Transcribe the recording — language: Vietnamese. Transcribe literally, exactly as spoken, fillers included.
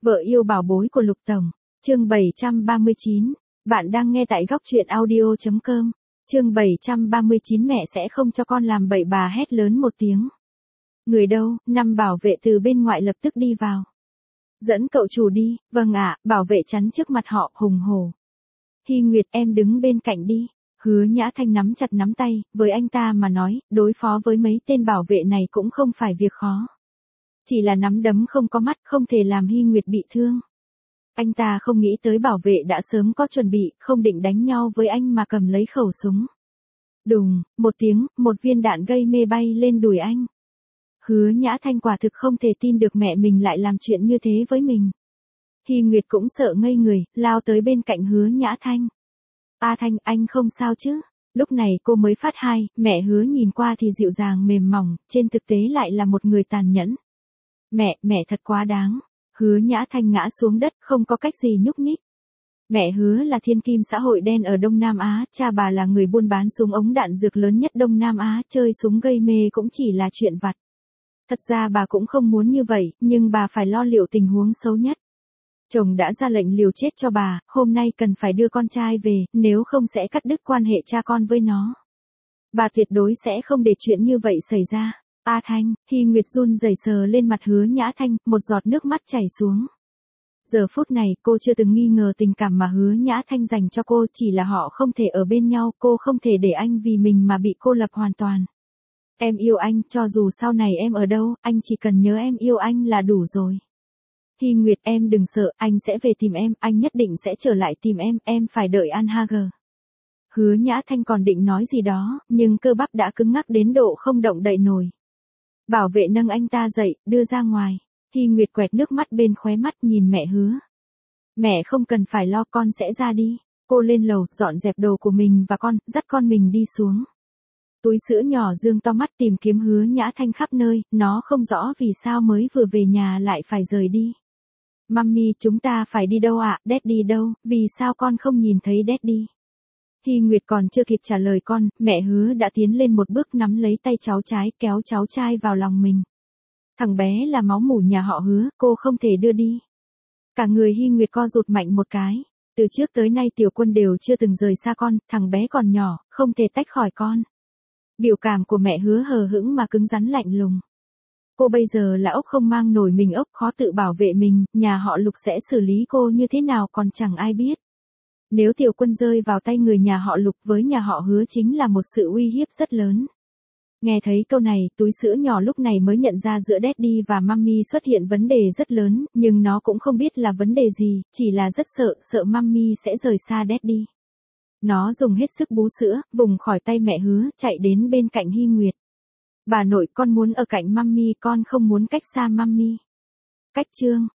Vợ yêu bảo bối của Lục Tổng. Chương bảy trăm ba mươi chín. Bạn đang nghe tại góc truyện audio chấm com. Chương bảy trăm ba mươi chín mẹ sẽ không cho con làm bậy, bà hét lớn một tiếng. Người đâu? Năm bảo vệ từ bên ngoại lập tức đi vào. Dẫn cậu chủ đi. Vâng ạ. Bảo vệ chắn trước mặt họ, hùng hổ. Hy Nguyệt, em đứng bên cạnh đi. Hứa Nhã Thanh nắm chặt nắm tay, với anh ta mà nói, đối phó với mấy tên bảo vệ này cũng không phải việc khó. Chỉ là nắm đấm không có mắt, không thể làm Hy Nguyệt bị thương. Anh ta không nghĩ tới bảo vệ đã sớm có chuẩn bị, không định đánh nhau với anh mà cầm lấy khẩu súng. Đùng, một tiếng, một viên đạn gây mê bay lên đùi anh. Hứa Nhã Thanh quả thực không thể tin được mẹ mình lại làm chuyện như thế với mình. Hy Nguyệt cũng sợ ngây người, lao tới bên cạnh Hứa Nhã Thanh. A Thanh, anh không sao chứ? Lúc này cô mới phát hai, mẹ Hứa nhìn qua thì dịu dàng mềm mỏng, trên thực tế lại là một người tàn nhẫn. Mẹ, mẹ thật quá đáng. Hứa Nhã Thanh ngã xuống đất, không có cách gì nhúc nhích. Mẹ Hứa là thiên kim xã hội đen ở Đông Nam Á, cha bà là người buôn bán súng ống đạn dược lớn nhất Đông Nam Á, chơi súng gây mê cũng chỉ là chuyện vặt. Thật ra bà cũng không muốn như vậy, nhưng bà phải lo liệu tình huống xấu nhất. Chồng đã ra lệnh liều chết cho bà, hôm nay cần phải đưa con trai về, nếu không sẽ cắt đứt quan hệ cha con với nó. Bà tuyệt đối sẽ không để chuyện như vậy xảy ra. A Thanh, Hy Nguyệt run rẩy sờ lên mặt Hứa Nhã Thanh, một giọt nước mắt chảy xuống. Giờ phút này cô chưa từng nghi ngờ tình cảm mà Hứa Nhã Thanh dành cho cô, chỉ là họ không thể ở bên nhau, cô không thể để anh vì mình mà bị cô lập hoàn toàn. Em yêu anh, cho dù sau này em ở đâu, anh chỉ cần nhớ em yêu anh là đủ rồi. Hy Nguyệt, em đừng sợ, anh sẽ về tìm em, anh nhất định sẽ trở lại tìm em, em phải đợi An Hager. Hứa Nhã Thanh còn định nói gì đó, nhưng cơ bắp đã cứng ngắc đến độ không động đậy nổi. Bảo vệ nâng anh ta dậy, đưa ra ngoài. Hy Nguyệt quẹt nước mắt bên khóe mắt nhìn mẹ Hứa. Mẹ không cần phải lo, con sẽ ra đi. Cô lên lầu, dọn dẹp đồ của mình và con, dắt con mình đi xuống. Túi sữa nhỏ dương to mắt tìm kiếm Hứa Nhã Thanh khắp nơi, nó không rõ vì sao mới vừa về nhà lại phải rời đi. Mummy, chúng ta phải đi đâu ạ? Daddy đâu? Vì sao con không nhìn thấy Daddy? Hy Nguyệt còn chưa kịp trả lời con, mẹ Hứa đã tiến lên một bước nắm lấy tay cháu trai, kéo cháu trai vào lòng mình. Thằng bé là máu mủ nhà họ Hứa, cô không thể đưa đi. Cả người Hy Nguyệt co rụt mạnh một cái. Từ trước tới nay Tiểu Quân đều chưa từng rời xa con, thằng bé còn nhỏ, không thể tách khỏi con. Biểu cảm của mẹ Hứa hờ hững mà cứng rắn lạnh lùng. Cô bây giờ là ốc không mang nổi mình ốc, khó tự bảo vệ mình, nhà họ Lục sẽ xử lý cô như thế nào còn chẳng ai biết. Nếu Tiểu Quân rơi vào tay người nhà họ Lục với nhà họ Hứa chính là một sự uy hiếp rất lớn. Nghe thấy câu này, túi sữa nhỏ lúc này mới nhận ra giữa Daddy và Mummy xuất hiện vấn đề rất lớn, nhưng nó cũng không biết là vấn đề gì, chỉ là rất sợ, sợ Mummy sẽ rời xa Daddy. Nó dùng hết sức bú sữa, vùng khỏi tay mẹ Hứa, chạy đến bên cạnh Hy Nguyệt. Bà nội, con muốn ở cạnh Mummy, con không muốn cách xa Mummy. Cách chương,